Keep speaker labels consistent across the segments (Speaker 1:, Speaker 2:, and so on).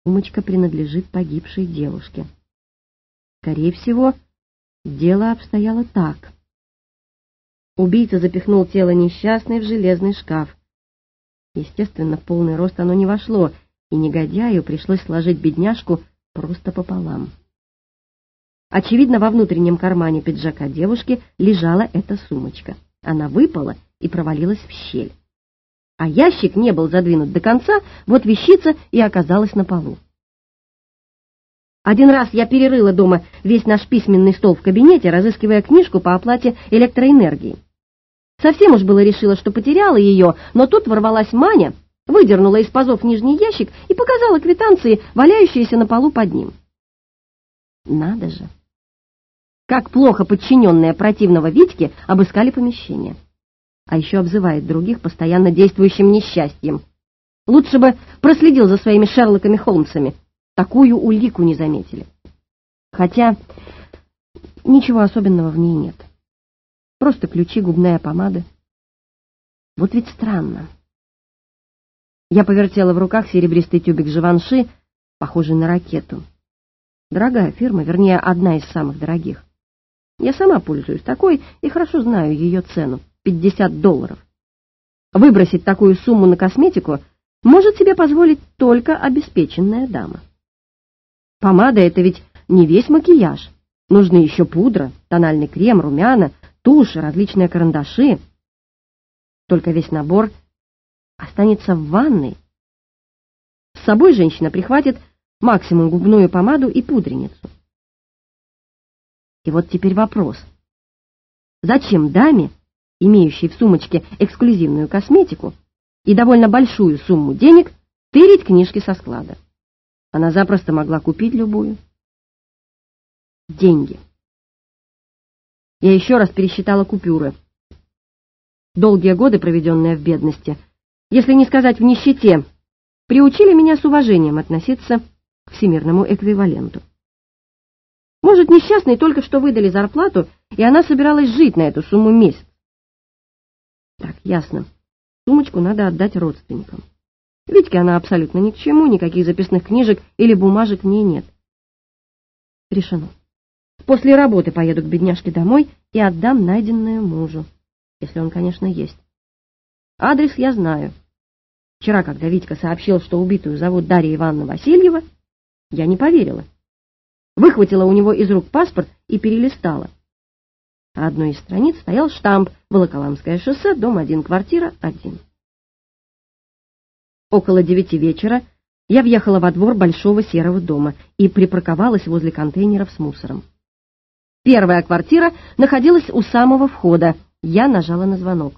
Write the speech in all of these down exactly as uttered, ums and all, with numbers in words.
Speaker 1: Сумочка принадлежит погибшей девушке. Скорее всего, дело обстояло так. Убийца запихнул тело несчастной в железный шкаф. Естественно, в полный рост оно не вошло, и негодяю пришлось сложить бедняжку просто пополам. Очевидно, во внутреннем кармане пиджака девушки лежала эта сумочка. Она выпала и провалилась в щель. А ящик не был задвинут до конца, вот вещица и оказалась на полу. Один раз я перерыла дома весь наш письменный стол в кабинете, разыскивая книжку по оплате электроэнергии. Совсем уж было решила, что потеряла ее, но тут ворвалась Маня, выдернула из пазов нижний ящик и показала квитанции, валяющиеся на полу под ним. Надо же! Как плохо подчиненные противного Витьки обыскали помещение. А еще обзывает других постоянно действующим несчастьем. Лучше бы проследил за своими Шерлоками Холмсами. Такую улику не заметили. Хотя ничего особенного в ней нет. Просто ключи, губная помада. Вот ведь странно. Я повертела в руках серебристый тюбик Живанши, похожий на ракету. Дорогая фирма, вернее, одна из самых дорогих. Я сама пользуюсь такой и хорошо знаю ее цену — пятьдесят долларов. Выбросить такую сумму на косметику может себе позволить только обеспеченная дама. Помада — это ведь не весь макияж. Нужны еще пудра, тональный крем, румяна, тушь, различные карандаши. Только весь набор останется в ванной. С собой женщина прихватит максимум губную помаду и пудреницу. И вот теперь вопрос. Зачем даме, имеющей в сумочке эксклюзивную косметику и довольно большую сумму денег, тырить книжки со склада? Она запросто могла купить любую. Деньги. Я еще раз пересчитала купюры. Долгие годы, проведенные в бедности, если не сказать в нищете, приучили меня с уважением относиться к всемирному эквиваленту. Может, несчастной только что выдали зарплату, и она собиралась жить на эту сумму месяц. Так, ясно. Сумочку надо отдать родственникам. Витьке она абсолютно ни к чему, никаких записных книжек или бумажек в ней нет. Решено. После работы поеду к бедняжке домой и отдам найденное мужу, если он, конечно, есть. Адрес я знаю. Вчера, когда Витька сообщил, что убитую зовут Дарья Ивановна Васильева, я не поверила. Выхватила у него из рук паспорт и перелистала. На одной из страниц стоял штамп «Волоколамское шоссе, дом один, квартира один». Около девяти вечера я въехала во двор большого серого дома и припарковалась возле контейнеров с мусором. Первая квартира находилась у самого входа. Я нажала на звонок.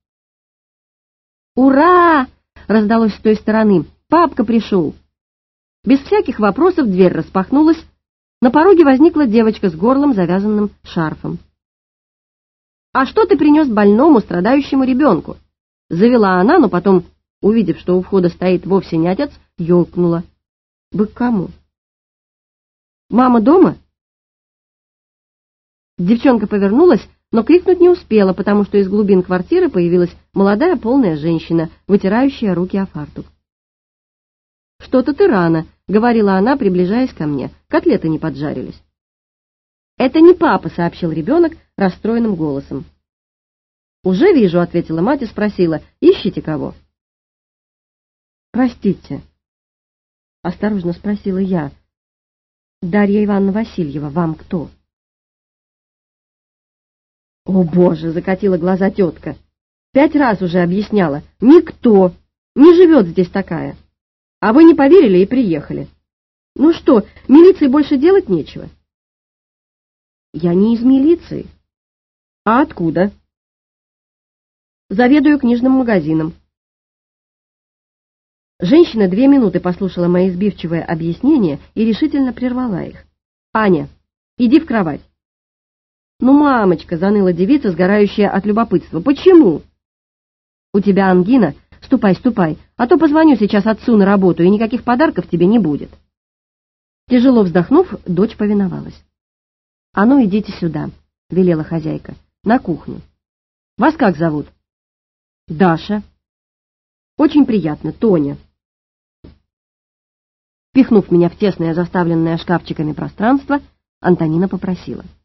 Speaker 1: «Ура!» — раздалось с той стороны. «Папка пришел!» Без всяких вопросов дверь распахнулась. На пороге возникла девочка с горлом, завязанным шарфом. «А что ты принес больному, страдающему ребенку?» Завела она, но потом, увидев, что у входа стоит вовсе не отец, ёлкнула. «Вы к кому?» «Мама дома?» Девчонка повернулась, но крикнуть не успела, потому что из глубин квартиры появилась молодая полная женщина, вытирающая руки о фартук. «Что-то ты рано», — говорила она, приближаясь ко мне. «Котлеты не поджарились». «Это не папа», — сообщил ребенок расстроенным голосом. «Уже вижу», — ответила мать и спросила. «Ищете кого?» «Простите», — осторожно спросила я. «Дарья Ивановна Васильева, вам кто?» «О, Боже!» — закатила глаза тетка. «Пять раз уже объясняла. Никто не живет здесь такая. А вы не поверили и приехали. Ну что, милиции больше делать нечего?» «Я не из милиции». «А откуда?» «Заведую книжным магазином». Женщина две минуты послушала мои сбивчивые объяснения и решительно прервала их. «Аня, иди в кровать». «Ну, мамочка», — заныла девица, сгорающая от любопытства, — «почему?» «У тебя ангина? Ступай, ступай, а то позвоню сейчас отцу на работу, и никаких подарков тебе не будет». Тяжело вздохнув, дочь повиновалась. «А ну, идите сюда», — велела хозяйка, — «на кухню». «Вас как зовут?» «Даша». «Очень приятно, Тоня». Впихнув меня в тесное, заставленное шкафчиками пространство, Антонина попросила: